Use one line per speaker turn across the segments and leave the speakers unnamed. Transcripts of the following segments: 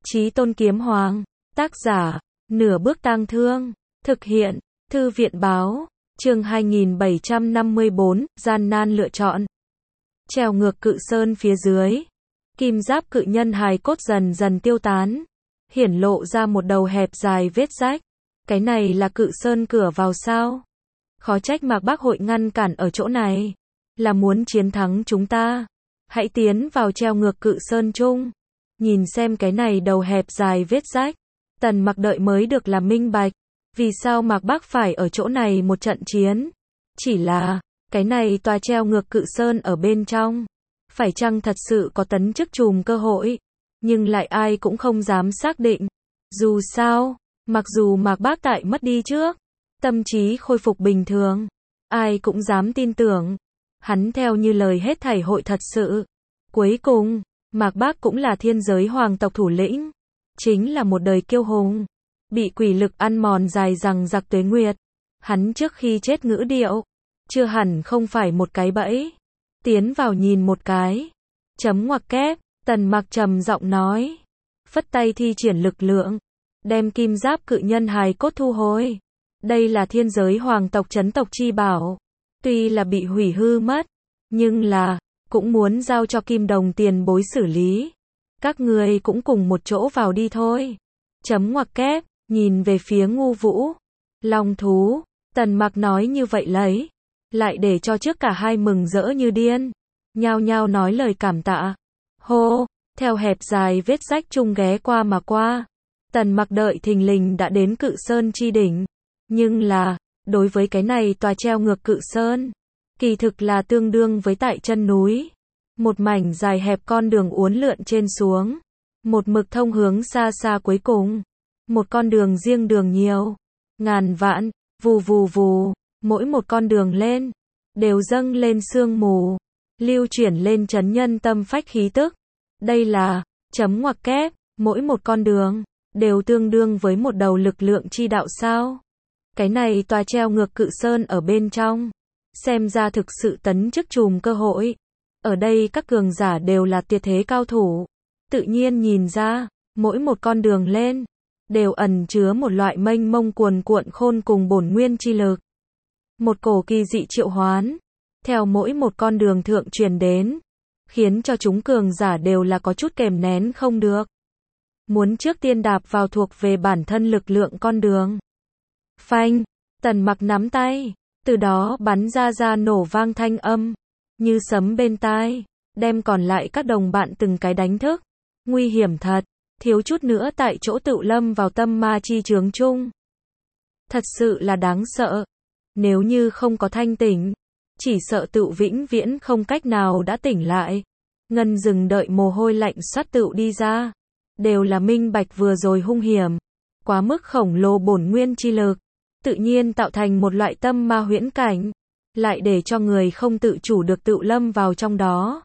Chí Tôn Kiếm Hoàng. Tác giả, Nửa Bước Tang Thương. Thực hiện, Thư viện Báo. Chương 2754, gian nan lựa chọn. Trèo ngược cự sơn phía dưới. Kim giáp cự nhân hài cốt dần dần tiêu tán. Hiển lộ ra một đầu hẹp dài vết rách. Cái này là cự sơn cửa vào sao? Khó trách Mạc Bác hội ngăn cản ở chỗ này. Là muốn chiến thắng chúng ta. Hãy tiến vào treo ngược cự sơn chung. Nhìn xem cái này đầu hẹp dài vết rách. Tần Mặc đợi mới được là minh bạch. Vì sao Mạc Bác phải ở chỗ này một trận chiến? Chỉ là, cái này tòa treo ngược cự sơn ở bên trong. Phải chăng thật sự có tấn chức trùm cơ hội? Nhưng lại ai cũng không dám xác định. Dù sao, mặc dù Mạc Bác tại mất đi trước, tâm trí khôi phục bình thường, ai cũng dám tin tưởng. Hắn theo như lời hết thảy hội thật sự. Cuối cùng, Mạc Bác cũng là thiên giới hoàng tộc thủ lĩnh. Chính là một đời kiêu hùng. Bị quỷ lực ăn mòn dài dằng dặc tuế nguyệt. Hắn trước khi chết ngữ điệu. Chưa hẳn không phải một cái bẫy. Tiến vào nhìn một cái. Chấm ngoặc kép, Tần Mặc trầm giọng nói. Phất tay thi triển lực lượng. Đem kim giáp cự nhân hài cốt thu hồi. Đây là thiên giới hoàng tộc trấn tộc chi bảo. Tuy là bị hủy hư mất. Nhưng là, cũng muốn giao cho kim đồng tiền bối xử lý. Các người cũng cùng một chỗ vào đi thôi. Chấm ngoặc kép, nhìn về phía Ngu Vũ. Long thú, Tần Mặc nói như vậy lấy. Lại để cho trước cả hai mừng rỡ như điên. Nhao nhao nói lời cảm tạ. Hô, theo hẹp dài vết rách chung ghé qua mà qua. Tần Mặc đợi thình lình đã đến cự sơn chi đỉnh. Nhưng là, đối với cái này tòa treo ngược cự sơn. Kỳ thực là tương đương với tại chân núi. Một mảnh dài hẹp con đường uốn lượn trên xuống. Một mực thông hướng xa xa cuối cùng. Một con đường riêng đường nhiều. Ngàn vạn, vù vù vù, mỗi một con đường lên. Đều dâng lên sương mù. Lưu chuyển lên chấn nhân tâm phách khí tức. Đây là, chấm ngoặc kép, mỗi một con đường. Đều tương đương với một đầu lực lượng chi đạo sao. Cái này tòa treo ngược cự sơn ở bên trong. Xem ra thực sự tấn chức trùm cơ hội. Ở đây các cường giả đều là tuyệt thế cao thủ. Tự nhiên nhìn ra, mỗi một con đường lên, đều ẩn chứa một loại mênh mông cuồn cuộn khôn cùng bổn nguyên chi lực. Một cổ kỳ dị triệu hoán, theo mỗi một con đường thượng truyền đến, khiến cho chúng cường giả đều là có chút kềm nén không được. Muốn trước tiên đạp vào thuộc về bản thân lực lượng con đường. Phanh, Tần Mặc nắm tay, từ đó bắn ra nổ vang thanh âm. Như sấm bên tai, đem còn lại các đồng bạn từng cái đánh thức. Nguy hiểm thật, thiếu chút nữa tại chỗ tự lâm vào tâm ma chi chướng chung. Thật sự là đáng sợ. Nếu như không có thanh tỉnh, chỉ sợ tự vĩnh viễn không cách nào đã tỉnh lại. Ngân dừng đợi mồ hôi lạnh xoát tự đi ra. Đều là minh bạch vừa rồi hung hiểm. Quá mức khổng lồ bổn nguyên chi lực. Tự nhiên tạo thành một loại tâm ma huyễn cảnh. Lại để cho người không tự chủ được tự lâm vào trong đó.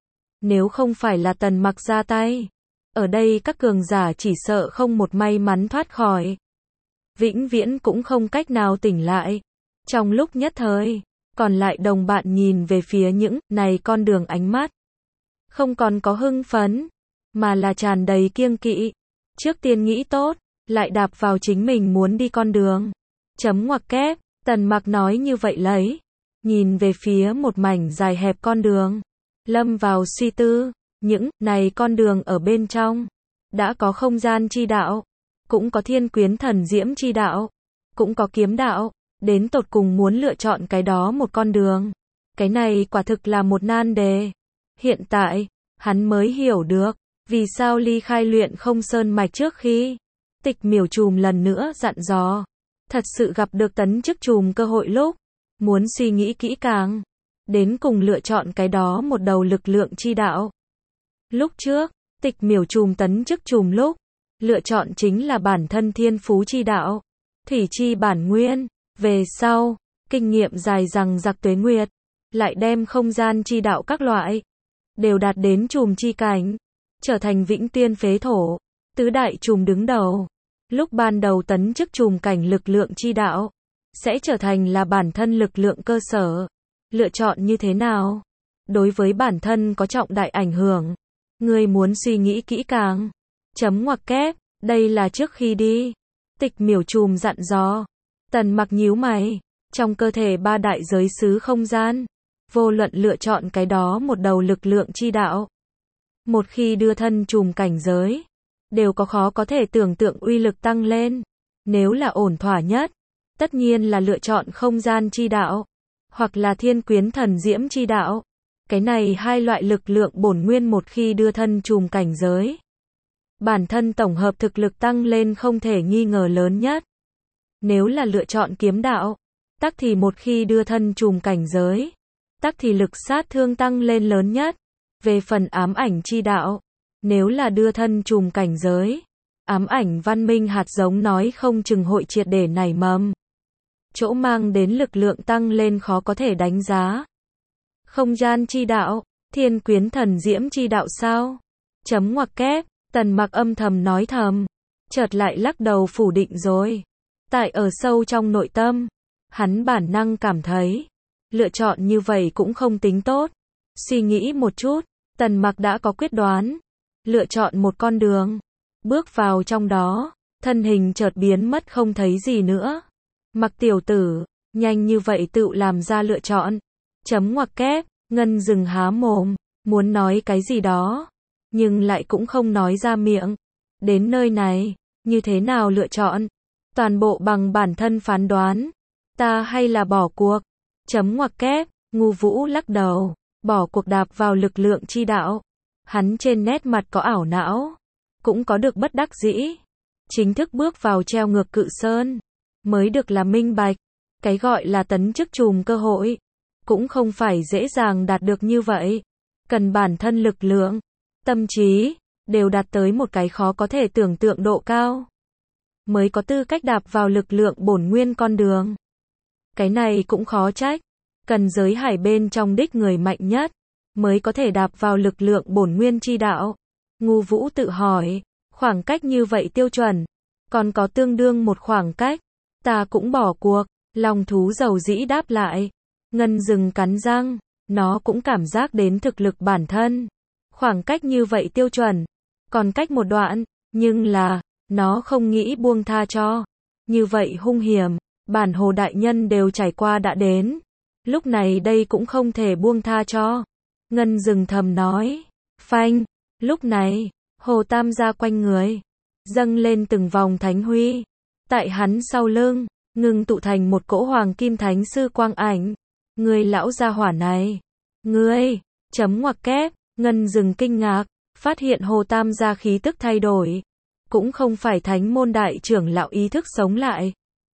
Nếu không phải là Tần Mặc ra tay, ở đây các cường giả chỉ sợ không một may mắn thoát khỏi. Vĩnh viễn cũng không cách nào tỉnh lại. Trong lúc nhất thời, còn lại đồng bạn nhìn về phía những này con đường ánh mắt. Không còn có hưng phấn, mà là tràn đầy kiêng kỵ. Trước tiên nghĩ tốt, lại đạp vào chính mình muốn đi con đường. Chấm ngoặc kép, Tần Mặc nói như vậy lấy. Nhìn về phía một mảnh dài hẹp con đường. Lâm vào suy tư, những này con đường ở bên trong. Đã có không gian chi đạo. Cũng có thiên quyến thần diễm chi đạo. Cũng có kiếm đạo. Đến tột cùng muốn lựa chọn cái đó một con đường. Cái này quả thực là một nan đề. Hiện tại, hắn mới hiểu được. Vì sao ly khai luyện không sơn mạch trước khi. Tịch miểu trùm lần nữa dặn dò. Thật sự gặp được tấn chức trùm cơ hội lúc. Muốn suy nghĩ kỹ càng. Đến cùng lựa chọn cái đó một đầu lực lượng chi đạo. Lúc trước, tịch miểu trùm tấn chức trùm lúc. Lựa chọn chính là bản thân thiên phú chi đạo. Thủy chi bản nguyên. Về sau, kinh nghiệm dài dằng dặc tuế nguyệt. Lại đem không gian chi đạo các loại. Đều đạt đến trùm chi cảnh. Trở thành vĩnh tiên phế thổ. Tứ đại trùm đứng đầu. Lúc ban đầu tấn chức trùm cảnh lực lượng chi đạo. Sẽ trở thành là bản thân lực lượng cơ sở. Lựa chọn như thế nào? Đối với bản thân có trọng đại ảnh hưởng. Ngươi muốn suy nghĩ kỹ càng. Chấm ngoặc kép, đây là trước khi đi. Tịch miểu trùm dặn dò. Tần Mặc nhíu mày, trong cơ thể ba đại giới xứ không gian, vô luận lựa chọn cái đó một đầu lực lượng chi đạo. Một khi đưa thân trùm cảnh giới, đều có khó có thể tưởng tượng uy lực tăng lên. Nếu là ổn thỏa nhất, tất nhiên là lựa chọn không gian chi đạo, hoặc là thiên quyến thần diễm chi đạo. Cái này hai loại lực lượng bổn nguyên một khi đưa thân trùm cảnh giới, bản thân tổng hợp thực lực tăng lên không thể nghi ngờ lớn nhất. Nếu là lựa chọn kiếm đạo, tắc thì một khi đưa thân trùm cảnh giới, tắc thì lực sát thương tăng lên lớn nhất. Về phần ám ảnh chi đạo, nếu là đưa thân trùm cảnh giới, ám ảnh văn minh hạt giống nói không chừng hội triệt để nảy mầm. Chỗ mang đến lực lượng tăng lên khó có thể đánh giá. Không gian chi đạo, thiên quyến thần diễm chi đạo sao? Chấm ngoặc kép, Tần Mặc âm thầm nói thầm, chợt lại lắc đầu phủ định rồi. Tại ở sâu trong nội tâm, hắn bản năng cảm thấy, lựa chọn như vậy cũng không tính tốt. Suy nghĩ một chút, Tần Mặc đã có quyết đoán, lựa chọn một con đường, bước vào trong đó, thân hình chợt biến mất không thấy gì nữa. Mặc tiểu tử, nhanh như vậy tự làm ra lựa chọn. Chấm ngoặc kép, Ngân dừng há mồm, muốn nói cái gì đó, nhưng lại cũng không nói ra miệng. Đến nơi này, như thế nào lựa chọn? Toàn bộ bằng bản thân phán đoán. Ta hay là bỏ cuộc? Chấm ngoặc kép, Ngu Vũ lắc đầu, bỏ cuộc đạp vào lực lượng chi đạo. Hắn trên nét mặt có ảo não, cũng có được bất đắc dĩ. Chính thức bước vào treo ngược Cự Sơn, mới được là minh bạch. Cái gọi là tấn chức trùm cơ hội, cũng không phải dễ dàng đạt được như vậy. Cần bản thân lực lượng, tâm trí, đều đạt tới một cái khó có thể tưởng tượng độ cao, mới có tư cách đạp vào lực lượng bổn nguyên con đường. Cái này cũng khó trách, cần giới hải bên trong đích người mạnh nhất, mới có thể đạp vào lực lượng bổn nguyên chi đạo. Ngu Vũ tự hỏi, khoảng cách như vậy tiêu chuẩn, còn có tương đương một khoảng cách, ta cũng bỏ cuộc. Long thú dầu dĩ đáp lại. Ngân rừng cắn răng, nó cũng cảm giác đến thực lực bản thân. Khoảng cách như vậy tiêu chuẩn, còn cách một đoạn, nhưng là, nó không nghĩ buông tha cho. Như vậy hung hiểm, bản hồ đại nhân đều trải qua đã đến. Lúc này đây cũng không thể buông tha cho. Ngân rừng thầm nói. Phanh, lúc này, Hồ Tam gia quanh người, dâng lên từng vòng thánh huy. Tại hắn sau lưng, ngưng tụ thành một cỗ hoàng kim thánh sư quang ảnh. Ngươi lão gia hỏa này, ngươi, chấm ngoặc kép, Ngân rừng kinh ngạc, phát hiện Hồ Tam gia khí tức thay đổi. Cũng không phải thánh môn đại trưởng lão ý thức sống lại,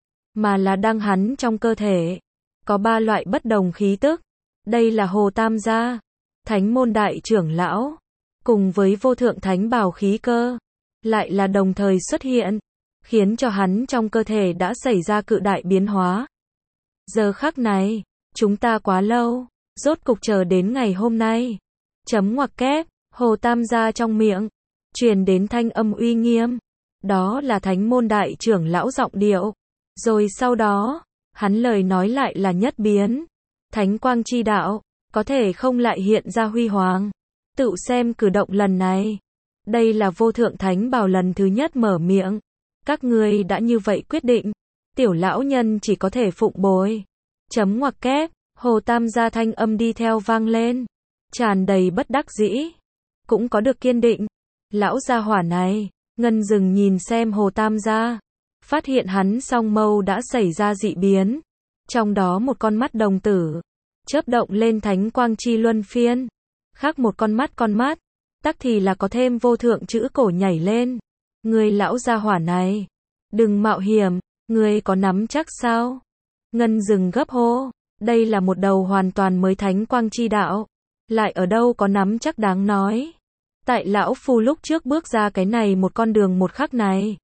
mà là đang hắn trong cơ thể. Có ba loại bất đồng khí tức. Đây là Hồ Tam gia, thánh môn đại trưởng lão, cùng với vô thượng thánh bảo khí cơ, lại là đồng thời xuất hiện, khiến cho hắn trong cơ thể đã xảy ra cự đại biến hóa. Giờ khắc này, chúng ta quá lâu, rốt cục chờ đến ngày hôm nay. Chấm ngoặc kép, Hồ Tam gia trong miệng, truyền đến thanh âm uy nghiêm. Đó là thánh môn đại trưởng lão giọng điệu. Rồi sau đó, hắn lời nói lại là nhất biến. Thánh quang chi đạo, có thể không lại hiện ra huy hoàng. Tự xem cử động lần này. Đây là vô thượng thánh bảo lần thứ nhất mở miệng. Các ngươi đã như vậy quyết định, tiểu lão nhân chỉ có thể phụng bồi. Chấm ngoặc kép, Hồ Tam gia thanh âm đi theo vang lên, tràn đầy bất đắc dĩ, cũng có được kiên định. Lão gia hỏa này, Ngân rừng nhìn xem Hồ Tam gia, phát hiện hắn song mâu đã xảy ra dị biến, trong đó một con mắt đồng tử chớp động lên thánh quang chi luân phiên, khác một con mắt, tắc thì là có thêm vô thượng chữ cổ nhảy lên. Người lão gia hỏa này, đừng mạo hiểm, người có nắm chắc sao? Ngân rừng gấp hô, đây là một đầu hoàn toàn mới thánh quang chi đạo, lại ở đâu có nắm chắc đáng nói. Tại lão phu lúc trước bước ra cái này một con đường một khắc này,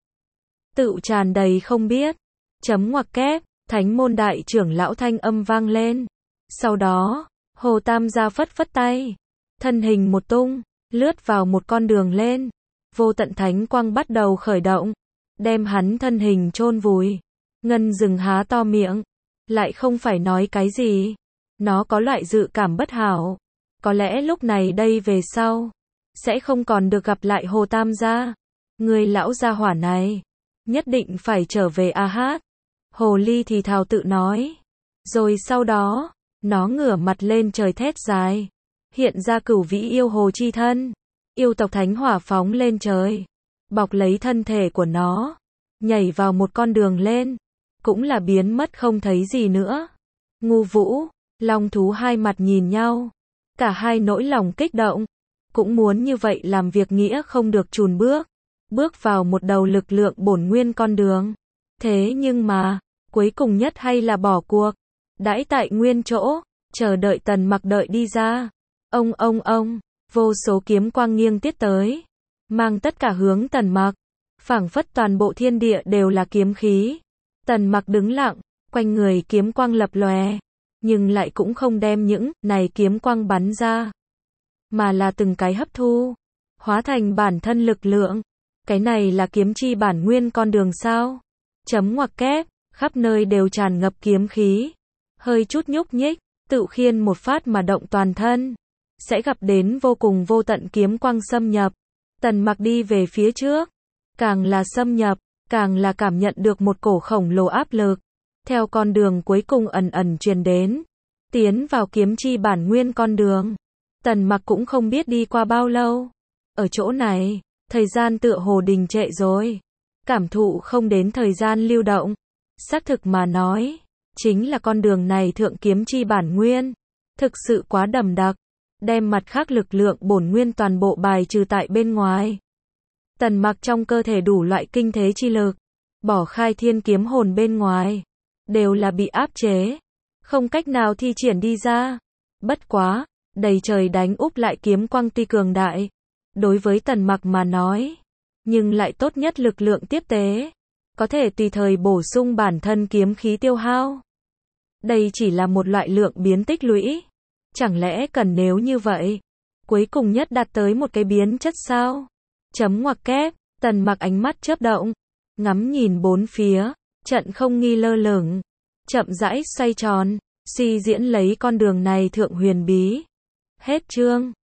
tự tràn đầy không biết. Chấm ngoặc kép, thánh môn đại trưởng lão thanh âm vang lên. Sau đó, Hồ Tam gia phất phất tay, thân hình một tung, lướt vào một con đường lên. Vô tận thánh quang bắt đầu khởi động, đem hắn thân hình chôn vùi. Ngân rừng há to miệng, lại không phải nói cái gì. Nó có loại dự cảm bất hảo. Có lẽ lúc này đây về sau, sẽ không còn được gặp lại Hồ Tam gia. Người lão gia hỏa này, nhất định phải trở về a hát. Hồ ly thì thào tự nói. Rồi sau đó, nó ngửa mặt lên trời thét dài. Hiện ra cửu vĩ yêu hồ chi thân. Yêu tộc thánh hỏa phóng lên trời. Bọc lấy thân thể của nó. Nhảy vào một con đường lên. Cũng là biến mất không thấy gì nữa. Ngu Vũ, Long thú hai mặt nhìn nhau. Cả hai nỗi lòng kích động. Cũng muốn như vậy làm việc nghĩa không được chùn bước. Bước vào một đầu lực lượng bổn nguyên con đường. Thế nhưng mà, cuối cùng nhất hay là bỏ cuộc. Đãi tại nguyên chỗ, chờ đợi Tần Mặc đợi đi ra. Ông, vô số kiếm quang nghiêng tiết tới. Mang tất cả hướng Tần Mặc. Phảng phất toàn bộ thiên địa đều là kiếm khí. Tần Mặc đứng lặng, quanh người kiếm quang lập lòe. Nhưng lại cũng không đem những này kiếm quang bắn ra. Mà là từng cái hấp thu. Hóa thành bản thân lực lượng. Cái này là kiếm chi bản nguyên con đường sao? Chấm ngoặc kép, khắp nơi đều tràn ngập kiếm khí. Hơi chút nhúc nhích, tự khiên một phát mà động toàn thân. Sẽ gặp đến vô cùng vô tận kiếm quang xâm nhập. Tần Mặc đi về phía trước. Càng là xâm nhập, càng là cảm nhận được một cổ khổng lồ áp lực. Theo con đường cuối cùng ẩn ẩn truyền đến. Tiến vào kiếm chi bản nguyên con đường. Tần Mặc cũng không biết đi qua bao lâu. Ở chỗ này, thời gian tựa hồ đình trệ rồi. Cảm thụ không đến thời gian lưu động. Xác thực mà nói, chính là con đường này thượng kiếm chi bản nguyên. Thực sự quá đậm đặc. Đem mặt khác lực lượng bổn nguyên toàn bộ bài trừ tại bên ngoài. Tần Mặc trong cơ thể đủ loại kinh thế chi lực. Bỏ khai thiên kiếm hồn bên ngoài. Đều là bị áp chế. Không cách nào thi triển đi ra. Bất quá, đầy trời đánh úp lại kiếm quang tuy cường đại. Đối với Tần Mặc mà nói. Nhưng lại tốt nhất lực lượng tiếp tế. Có thể tùy thời bổ sung bản thân kiếm khí tiêu hao. Đây chỉ là một loại lượng biến tích lũy. Chẳng lẽ cần nếu như vậy? Cuối cùng nhất đạt tới một cái biến chất sao? Chấm ngoặc kép, Tần Mặc ánh mắt chớp động. Ngắm nhìn bốn phía, trận không nghi lơ lửng. Chậm rãi xoay tròn, suy diễn lấy con đường này thượng huyền bí. Hết chương.